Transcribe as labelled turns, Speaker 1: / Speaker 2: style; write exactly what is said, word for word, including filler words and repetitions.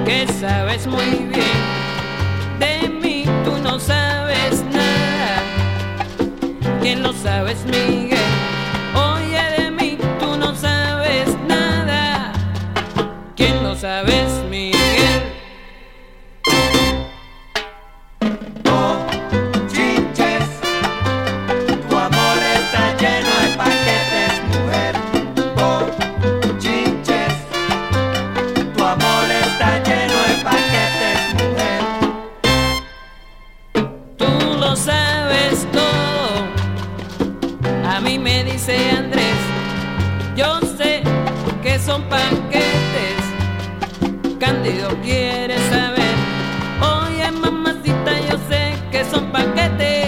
Speaker 1: que sabes muy bien. De mí tú no sabes nada, ¿quién lo sabes, Miguel? Oye, de mí tú no sabes nada, ¿quién lo sabes, Miguel? Sabes todo, a mí me dice Andrés, yo sé que son paquetes, Cándido quiere saber, oye mamacita, yo sé que son paquetes.